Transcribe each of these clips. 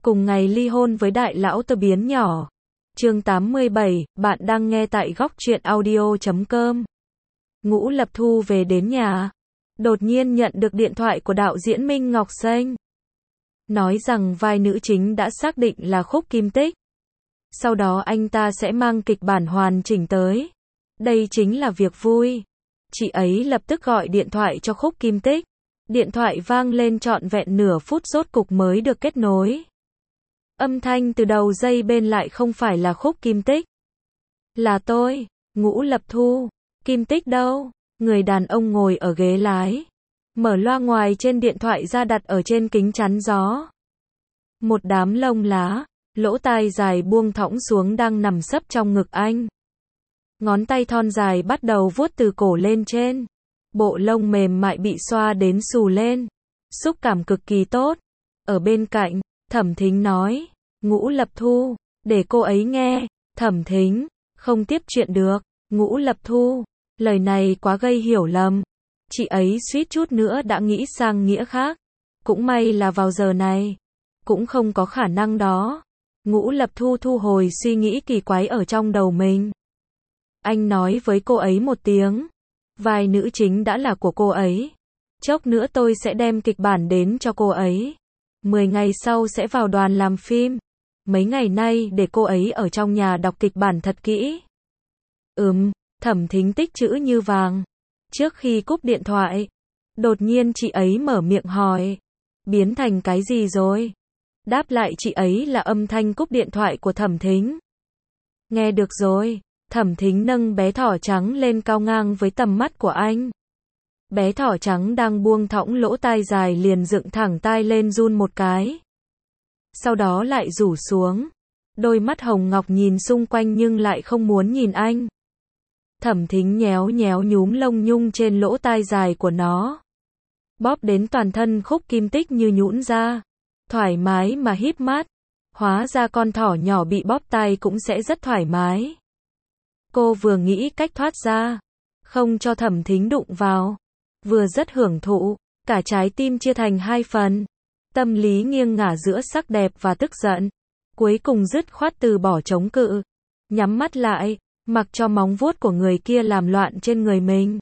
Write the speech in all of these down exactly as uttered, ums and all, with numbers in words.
cùng ngày ly hôn với đại lão tơ biến nhỏ. Chương tám mươi bảy, bạn đang nghe tại góc truyện audio chấm com. Ngũ Lập Thu về đến nhà, đột nhiên nhận được điện thoại của đạo diễn Minh Ngọc Xanh. Nói rằng vai nữ chính đã xác định là Khúc Kim Tích. Sau đó anh ta sẽ mang kịch bản hoàn chỉnh tới. Đây chính là việc vui. Chị ấy lập tức gọi điện thoại cho Khúc Kim Tích. Điện thoại vang lên trọn vẹn nửa phút rốt cục mới được kết nối. Âm thanh từ đầu dây bên lại không phải là Khúc Kim Tích. Là tôi, Ngũ Lập Thu. Kim Tích đâu? Người đàn ông ngồi ở ghế lái. Mở loa ngoài trên điện thoại ra đặt ở trên kính chắn gió. Một đám lông lá, lỗ tai dài buông thõng xuống đang nằm sấp trong ngực anh. Ngón tay thon dài bắt đầu vuốt từ cổ lên trên. Bộ lông mềm mại bị xoa đến xù lên. Xúc cảm cực kỳ tốt. Ở bên cạnh, Thẩm Thính nói, Ngũ Lập Thu, để cô ấy nghe. Thẩm Thính, không tiếp chuyện được. Ngũ Lập Thu, lời này quá gây hiểu lầm. Chị ấy suýt chút nữa đã nghĩ sang nghĩa khác. Cũng may là vào giờ này. Cũng không có khả năng đó. Ngũ Lập Thu thu hồi suy nghĩ kỳ quái ở trong đầu mình. Anh nói với cô ấy một tiếng. Vai nữ chính đã là của cô ấy. Chốc nữa tôi sẽ đem kịch bản đến cho cô ấy. Mười ngày sau sẽ vào đoàn làm phim. Mấy ngày nay để cô ấy ở trong nhà đọc kịch bản thật kỹ. Ừm, Thẩm Thính tích chữ như vàng. Trước khi cúp điện thoại, đột nhiên chị ấy mở miệng hỏi. Biến thành cái gì rồi? Đáp lại chị ấy là âm thanh cúp điện thoại của Thẩm Thính. Nghe được rồi. Thẩm Thính nâng bé thỏ trắng lên cao ngang với tầm mắt của anh. Bé thỏ trắng đang buông thõng lỗ tai dài liền dựng thẳng tai lên run một cái. Sau đó lại rủ xuống. Đôi mắt hồng ngọc nhìn xung quanh nhưng lại không muốn nhìn anh. Thẩm Thính nhéo nhéo nhúm lông nhung trên lỗ tai dài của nó. Bóp đến toàn thân Khúc Kim Tích như nhũn ra. Thoải mái mà híp mắt. Hóa ra con thỏ nhỏ bị bóp tai cũng sẽ rất thoải mái. Cô vừa nghĩ cách thoát ra, không cho Thẩm Thính đụng vào, vừa rất hưởng thụ, cả trái tim chia thành hai phần. Tâm lý nghiêng ngả giữa sắc đẹp và tức giận. Cuối cùng dứt khoát từ bỏ chống cự. Nhắm mắt lại, mặc cho móng vuốt của người kia làm loạn trên người mình.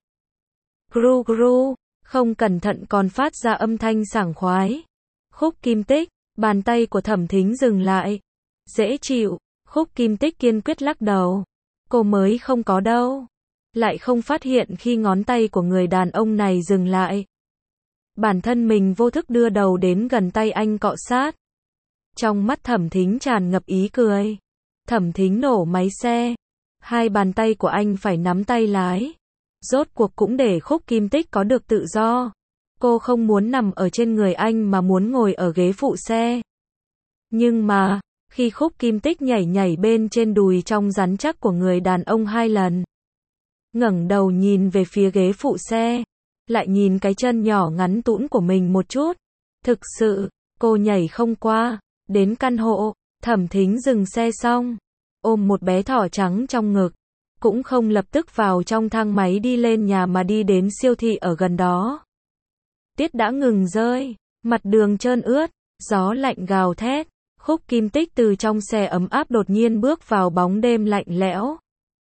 Gru gru, không cẩn thận còn phát ra âm thanh sảng khoái. Khúc Kim Tích, bàn tay của Thẩm Thính dừng lại. Dễ chịu, Khúc Kim Tích kiên quyết lắc đầu. Cô mới không có đâu. Lại không phát hiện khi ngón tay của người đàn ông này dừng lại. Bản thân mình vô thức đưa đầu đến gần tay anh cọ sát. Trong mắt Thẩm Thính tràn ngập ý cười. Thẩm Thính nổ máy xe. Hai bàn tay của anh phải nắm tay lái. Rốt cuộc cũng để Khúc Kim Tích có được tự do. Cô không muốn nằm ở trên người anh mà muốn ngồi ở ghế phụ xe. Nhưng mà, khi Khúc Kim Tích nhảy nhảy bên trên đùi trong rắn chắc của người đàn ông hai lần. Ngẩng đầu nhìn về phía ghế phụ xe. Lại nhìn cái chân nhỏ ngắn tũn của mình một chút. Thực sự, cô nhảy không qua. Đến căn hộ, Thẩm Thính dừng xe xong. Ôm một bé thỏ trắng trong ngực. Cũng không lập tức vào trong thang máy đi lên nhà mà đi đến siêu thị ở gần đó. Tiết đã ngừng rơi. Mặt đường trơn ướt. Gió lạnh gào thét. Khúc Kim Tích từ trong xe ấm áp đột nhiên bước vào bóng đêm lạnh lẽo.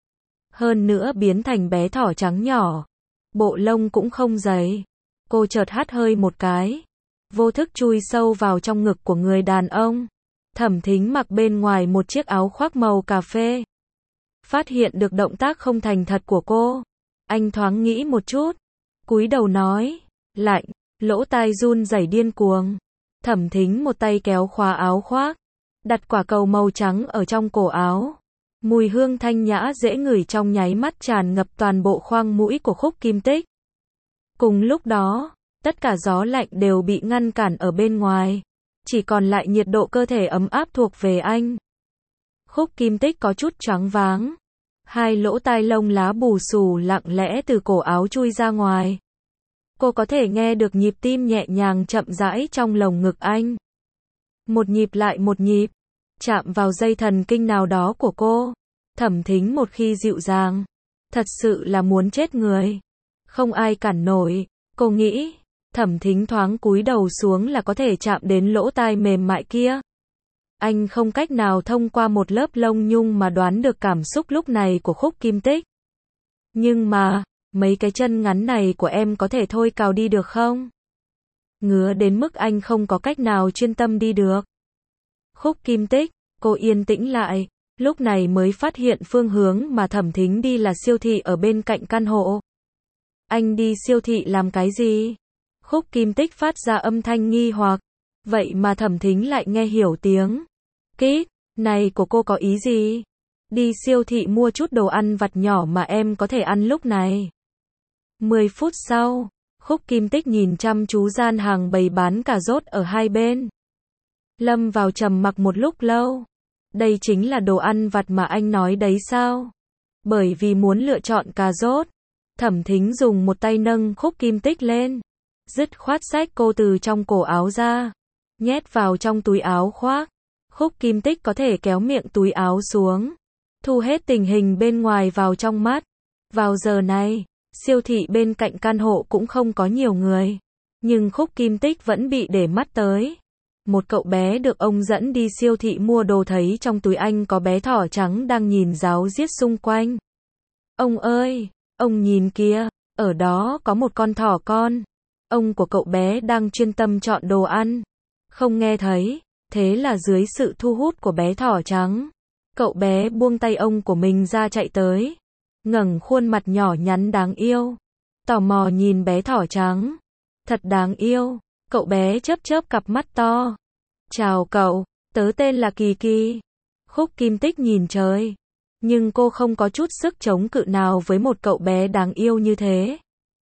Hơn nữa biến thành bé thỏ trắng nhỏ. Bộ lông cũng không dày. Cô chợt hắt hơi một cái. Vô thức chui sâu vào trong ngực của người đàn ông. Thẩm Thính mặc bên ngoài một chiếc áo khoác màu cà phê. Phát hiện được động tác không thành thật của cô. Anh thoáng nghĩ một chút. Cúi đầu nói. Lạnh. Lỗ tai run rẩy điên cuồng. Thẩm Thính một tay kéo khóa áo khoác. Đặt quả cầu màu trắng ở trong cổ áo. Mùi hương thanh nhã dễ ngửi trong nháy mắt tràn ngập toàn bộ khoang mũi của Khúc Kim Tích. Cùng lúc đó, tất cả gió lạnh đều bị ngăn cản ở bên ngoài. Chỉ còn lại nhiệt độ cơ thể ấm áp thuộc về anh. Khúc Kim Tích có chút choáng váng. Hai lỗ tai lông lá bù xù lặng lẽ từ cổ áo chui ra ngoài. Cô có thể nghe được nhịp tim nhẹ nhàng chậm rãi trong lồng ngực anh. Một nhịp lại một nhịp. Chạm vào dây thần kinh nào đó của cô. Thẩm Thính một khi dịu dàng. Thật sự là muốn chết người. Không ai cản nổi. Cô nghĩ. Thẩm Thính thoáng cúi đầu xuống là có thể chạm đến lỗ tai mềm mại kia. Anh không cách nào thông qua một lớp lông nhung mà đoán được cảm xúc lúc này của Khúc Kim Tích. Nhưng mà, mấy cái chân ngắn này của em có thể thôi cào đi được không? Ngứa đến mức anh không có cách nào chuyên tâm đi được. Khúc Kim Tích, cô yên tĩnh lại, lúc này mới phát hiện phương hướng mà Thẩm Thính đi là siêu thị ở bên cạnh căn hộ. Anh đi siêu thị làm cái gì? Khúc Kim Tích phát ra âm thanh nghi hoặc, vậy mà Thẩm Thính lại nghe hiểu tiếng. Kít, này của cô có ý gì? Đi siêu thị mua chút đồ ăn vặt nhỏ mà em có thể ăn lúc này. mười phút sau, Khúc Kim Tích nhìn chăm chú gian hàng bày bán cà rốt ở hai bên. Lâm vào trầm mặc một lúc lâu. Đây chính là đồ ăn vặt mà anh nói đấy sao? Bởi vì muốn lựa chọn cà rốt, Thẩm Thính dùng một tay nâng Khúc Kim Tích lên, dứt khoát xách cô từ trong cổ áo ra, nhét vào trong túi áo khoác. Khúc Kim Tích có thể kéo miệng túi áo xuống, thu hết tình hình bên ngoài vào trong mắt. Vào giờ này, siêu thị bên cạnh căn hộ cũng không có nhiều người, nhưng Khúc Kim Tích vẫn bị để mắt tới. Một cậu bé được ông dẫn đi siêu thị mua đồ thấy trong túi anh có bé thỏ trắng đang nhìn ráo riết xung quanh. Ông ơi, ông nhìn kìa, ở đó có một con thỏ con. Ông của cậu bé đang chuyên tâm chọn đồ ăn, không nghe thấy, thế là dưới sự thu hút của bé thỏ trắng, cậu bé buông tay ông của mình ra chạy tới, ngẩng khuôn mặt nhỏ nhắn đáng yêu, tò mò nhìn bé thỏ trắng. Thật đáng yêu, cậu bé chớp chớp cặp mắt to. Chào cậu, tớ tên là Kỳ Kỳ. Khúc Kim Tích nhìn trời, nhưng cô không có chút sức chống cự nào với một cậu bé đáng yêu như thế.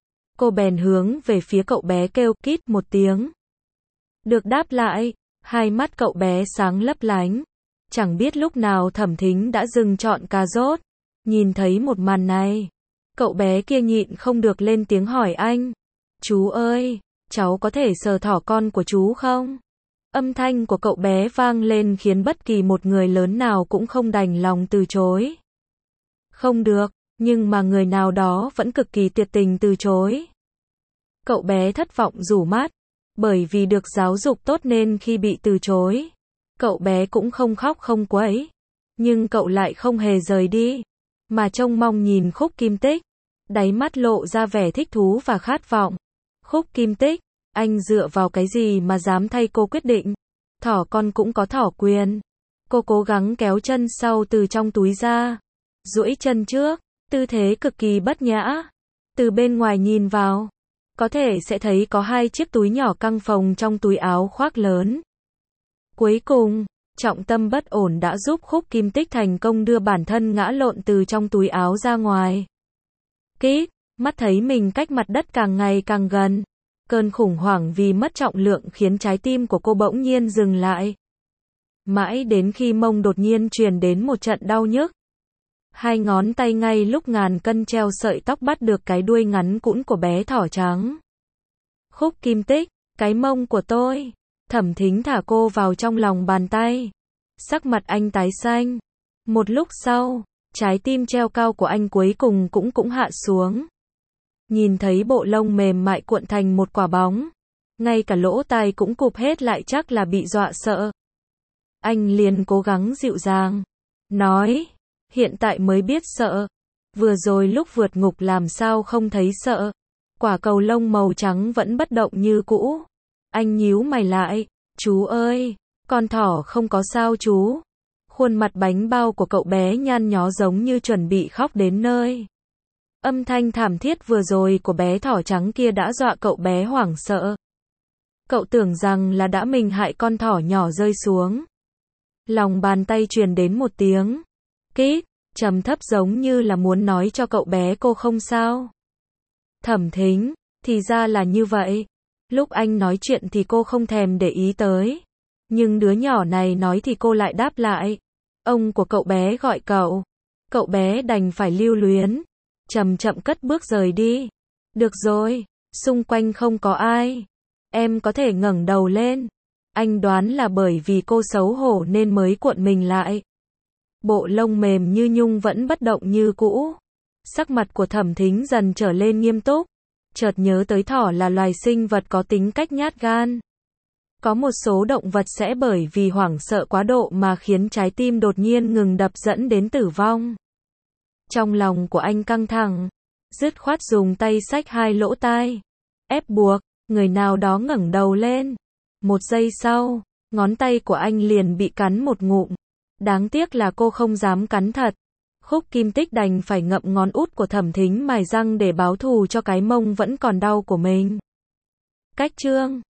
Cô bèn hướng về phía cậu bé kêu kít một tiếng. Được đáp lại, hai mắt cậu bé sáng lấp lánh. Chẳng biết lúc nào Thẩm Thính đã dừng chọn cà rốt. Nhìn thấy một màn này, cậu bé kia nhịn không được lên tiếng hỏi anh. Chú ơi, cháu có thể sờ thỏ con của chú không? Âm thanh của cậu bé vang lên khiến bất kỳ một người lớn nào cũng không đành lòng từ chối. Không được, nhưng mà người nào đó vẫn cực kỳ tuyệt tình từ chối. Cậu bé thất vọng rủ mắt, bởi vì được giáo dục tốt nên khi bị từ chối, cậu bé cũng không khóc không quấy, nhưng cậu lại không hề rời đi, mà trông mong nhìn Khúc Kim Tích, đáy mắt lộ ra vẻ thích thú và khát vọng. Khúc Kim Tích, anh dựa vào cái gì mà dám thay cô quyết định? Thỏ con cũng có thỏ quyền. Cô cố gắng kéo chân sau từ trong túi ra, duỗi chân trước, tư thế cực kỳ bất nhã. Từ bên ngoài nhìn vào, có thể sẽ thấy có hai chiếc túi nhỏ căng phồng trong túi áo khoác lớn. Cuối cùng, trọng tâm bất ổn đã giúp Khúc Kim Tích thành công đưa bản thân ngã lộn từ trong túi áo ra ngoài. Kít, mắt thấy mình cách mặt đất càng ngày càng gần. Cơn khủng hoảng vì mất trọng lượng khiến trái tim của cô bỗng nhiên dừng lại. Mãi đến khi mông đột nhiên truyền đến một trận đau nhức. Hai ngón tay ngay lúc ngàn cân treo sợi tóc bắt được cái đuôi ngắn cũn của bé thỏ trắng. Khúc Kim Tích, cái mông của tôi. Thẩm Thính thả cô vào trong lòng bàn tay. Sắc mặt anh tái xanh. Một lúc sau, trái tim treo cao của anh cuối cùng cũng cũng hạ xuống. Nhìn thấy bộ lông mềm mại cuộn thành một quả bóng, ngay cả lỗ tai cũng cụp hết lại chắc là bị dọa sợ. Anh liền cố gắng dịu dàng, nói, hiện tại mới biết sợ, vừa rồi lúc vượt ngục làm sao không thấy sợ. Quả cầu lông màu trắng vẫn bất động như cũ. Anh nhíu mày lại, chú ơi, con thỏ không có sao chú. Khuôn mặt bánh bao của cậu bé nhăn nhó giống như chuẩn bị khóc đến nơi. Âm thanh thảm thiết vừa rồi của bé thỏ trắng kia đã dọa cậu bé hoảng sợ. Cậu tưởng rằng là đã mình hại con thỏ nhỏ rơi xuống. Lòng bàn tay truyền đến một tiếng kít, trầm thấp giống như là muốn nói cho cậu bé cô không sao. Thẩm Thính, thì ra là như vậy. Lúc anh nói chuyện thì cô không thèm để ý tới. Nhưng đứa nhỏ này nói thì cô lại đáp lại. Ông của cậu bé gọi cậu. Cậu bé đành phải lưu luyến. Chậm chậm cất bước rời đi. Được rồi, xung quanh không có ai. Em có thể ngẩng đầu lên. Anh đoán là bởi vì cô xấu hổ nên mới cuộn mình lại. Bộ lông mềm như nhung vẫn bất động như cũ. Sắc mặt của Thẩm Thính dần trở lên nghiêm túc. Chợt nhớ tới thỏ là loài sinh vật có tính cách nhát gan. Có một số động vật sẽ bởi vì hoảng sợ quá độ mà khiến trái tim đột nhiên ngừng đập dẫn đến tử vong. Trong lòng của anh căng thẳng, dứt khoát dùng tay xách hai lỗ tai, ép buộc, người nào đó ngẩng đầu lên. Một giây sau, ngón tay của anh liền bị cắn một ngụm. Đáng tiếc là cô không dám cắn thật. Khúc Kim Tích đành phải ngậm ngón út của Thẩm Thính mài răng để báo thù cho cái mông vẫn còn đau của mình. Cách chương